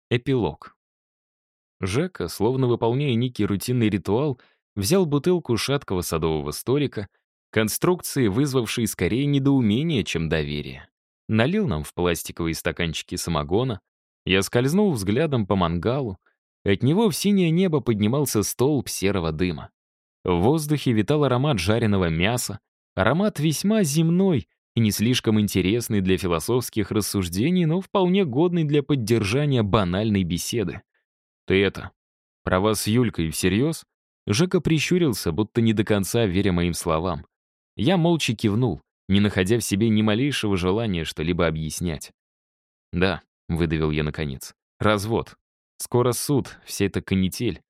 Эпилог. Жека, словно выполняя некий рутинный ритуал, взял бутылку шаткого садового столика, конструкции, вызвавшей скорее недоумение, чем доверие. Налил нам в пластиковые стаканчики самогона. Я скользнул взглядом по мангалу. От него в синее небо поднимался столб серого дыма. В воздухе витал аромат жареного мяса, аромат весьма земной и не слишком интересный для философских рассуждений, но вполне годный для поддержания банальной беседы. «Ты это, про вас с Юлькой всерьез?» Жека прищурился, будто не до конца веря моим словам. Я молча кивнул, не находя в себе ни малейшего желания что-либо объяснять. «Да», — выдавил я наконец, — «развод. Скоро суд, вся эта канитель».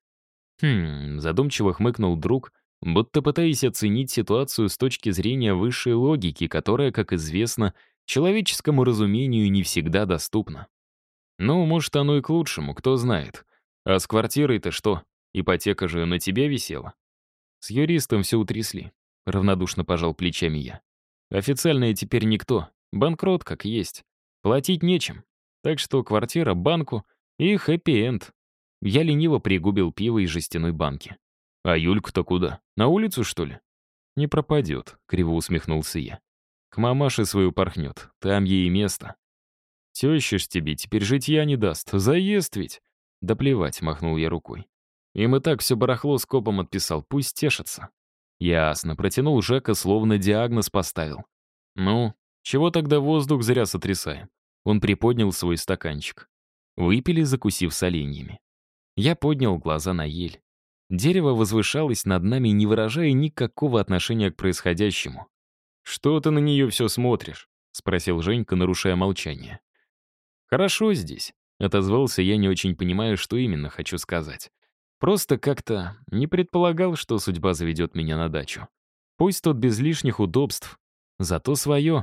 Задумчиво хмыкнул друг, будто пытаясь оценить ситуацию с точки зрения высшей логики, которая, как известно, человеческому разумению не всегда доступна. «Ну, может, оно и к лучшему, кто знает. А с квартирой-то что? Ипотека же на тебе висела?» «С юристом все утрясли», — равнодушно пожал плечами я. «Официально я теперь никто. Банкрот как есть. Платить нечем. Так что квартира банку и хэппи-энд». Я лениво пригубил пиво из жестяной банки. «А Юлька-то куда? На улицу, что ли?» «Не пропадет», — криво усмехнулся я. «К мамаше свою порхнет. Там ей и место». «Теща ж тебе теперь житья не даст. Заезд ведь». «Да плевать», — махнул я рукой. Им и так все барахло скопом отписал, пусть тешатся. Ясно, протянул Жека, словно диагноз поставил. Ну, чего тогда воздух зря сотрясаем? Он приподнял свой стаканчик. Выпили, закусив соленьями. Я поднял глаза на ель. Дерево возвышалось над нами, не выражая никакого отношения к происходящему. «Что ты на нее все смотришь?» — спросил Женька, нарушая молчание. «Хорошо здесь», — отозвался я, не очень понимая, что именно хочу сказать. Просто как-то не предполагал, что судьба заведет меня на дачу. Пусть тут без лишних удобств, зато свое.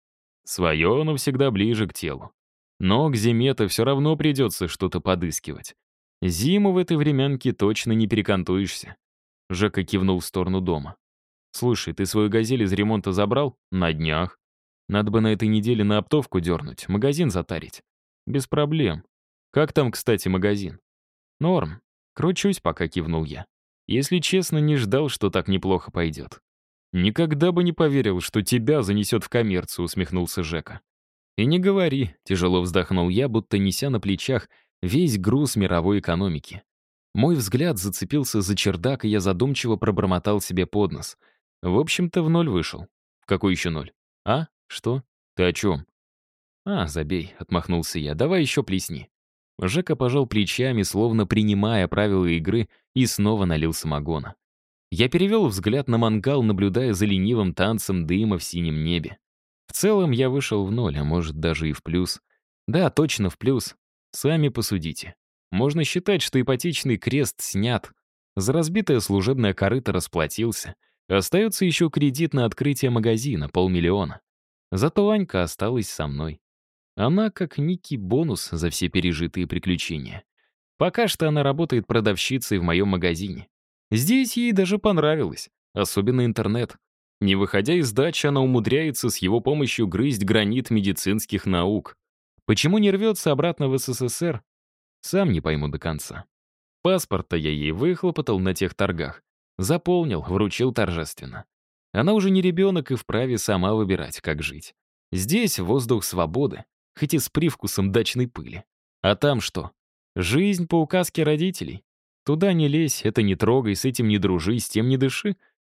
Свое, но всегда ближе к телу. Но к зиме-то все равно придется что-то подыскивать. Зиму в этой времянке точно не перекантуешься. Жека кивнул в сторону дома. «Слушай, ты свою «Газель» из ремонта забрал? На днях. Надо бы на этой неделе на оптовку дернуть, магазин затарить. Без проблем. Как там, кстати, магазин?» «Норм. Кручусь, пока», — кивнул я. Если честно, не ждал, что так неплохо пойдет. «Никогда бы не поверил, что тебя занесет в коммерцию», — усмехнулся Жека. «И не говори», — тяжело вздохнул я, будто неся на плечах весь груз мировой экономики. Мой взгляд зацепился за чердак, и я задумчиво пробормотал себе под нос. В общем-то, в ноль вышел. В какой еще ноль? А? Что? Ты о чем? «А, забей», — отмахнулся я, — «давай еще плесни». Жека пожал плечами, словно принимая правила игры, и снова налил самогона. Я перевел взгляд на мангал, наблюдая за ленивым танцем дыма в синем небе. В целом я вышел в ноль, а может даже и в плюс. Да, точно в плюс. Сами посудите. Можно считать, что ипотечный крест снят. За разбитое служебное корыто расплатился. Остается еще кредит на открытие магазина, 500 000. Зато Анька осталась со мной. Она как некий бонус за все пережитые приключения. Пока что она работает продавщицей в моем магазине. Здесь ей даже понравилось, особенно интернет. Не выходя из дачи, она умудряется с его помощью грызть гранит медицинских наук. Почему не рвется обратно в СССР? Сам не пойму до конца. Паспорт-то я ей выхлопотал на тех торгах. Заполнил, вручил торжественно. Она уже не ребенок и вправе сама выбирать, как жить. Здесь воздух свободы, хоть и с привкусом дачной пыли. А там что? Жизнь по указке родителей. Туда не лезь, это не трогай, с этим не дружи, с тем не дыши.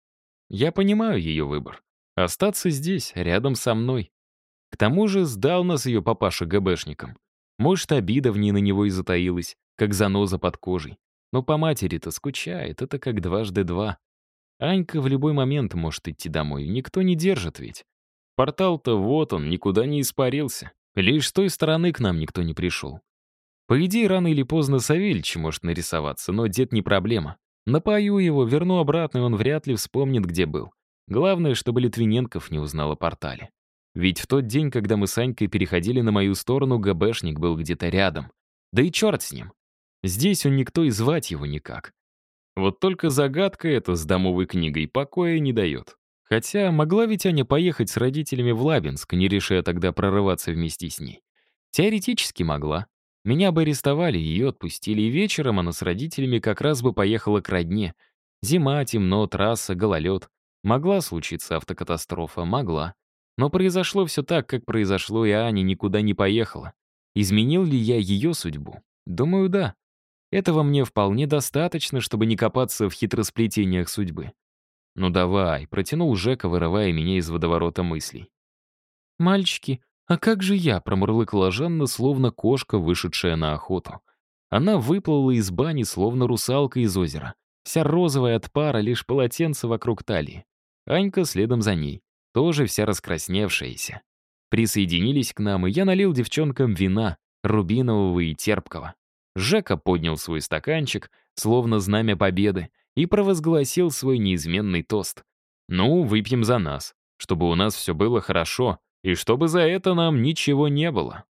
Я понимаю ее выбор. Остаться здесь, рядом со мной. К тому же сдал нас ее папаша ГБшникам. Может, обида в ней на него и затаилась, как заноза под кожей. Но по матери-то скучает, это как 2 × 2. Анька в любой момент может идти домой, никто не держит ведь. Портал-то вот он, никуда не испарился. Лишь с той стороны к нам никто не пришел. По идее, рано или поздно Савельич может нарисоваться, но дед не проблема. Напою его, верну обратно, и он вряд ли вспомнит, где был. Главное, чтобы Литвиненков не узнал о портале. Ведь в тот день, когда мы с Анькой переходили на мою сторону, ГБшник был где-то рядом. Да и черт с ним. Здесь он никто и звать его никак. Вот только загадка эта с домовой книгой покоя не дает. Хотя могла ведь Аня поехать с родителями в Лабинск, не решая тогда прорываться вместе с ней. Теоретически могла. Меня бы арестовали, ее отпустили, и вечером она с родителями как раз бы поехала к родне. Зима, темно, трасса, гололед. Могла случиться автокатастрофа, могла. Но произошло все так, как произошло, и Аня никуда не поехала. Изменил ли я ее судьбу? Думаю, да. Этого мне вполне достаточно, чтобы не копаться в хитросплетениях судьбы. «Ну давай», — протянул Жека, вырывая меня из водоворота мыслей. «Мальчики, а как же я?» — промурлыкала Жанна, словно кошка, вышедшая на охоту. Она выплыла из бани, словно русалка из озера. Вся розовая от пара, лишь полотенце вокруг талии. Анька следом за ней, тоже вся раскрасневшаяся. Присоединились к нам, и я налил девчонкам вина, рубинового и терпкого. Жека поднял свой стаканчик, словно знамя победы, и провозгласил свой неизменный тост. «Ну, выпьем за нас, чтобы у нас все было хорошо, и чтобы за это нам ничего не было».